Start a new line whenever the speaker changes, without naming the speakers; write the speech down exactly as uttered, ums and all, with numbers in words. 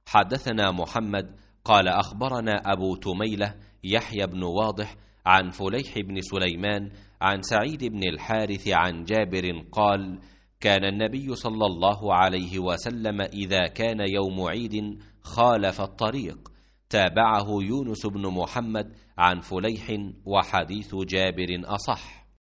حدثنا محمد قال أخبرنا أبو تميلة يحيى بن واضح عن فليح بن سليمان عن سعيد بن الحارث عن جابر قال: كان النبي صلى الله عليه وسلم إذا كان يوم عيد خالف الطريق. تابعه يونس بن محمد عن فليح، وحديث جابر أصح.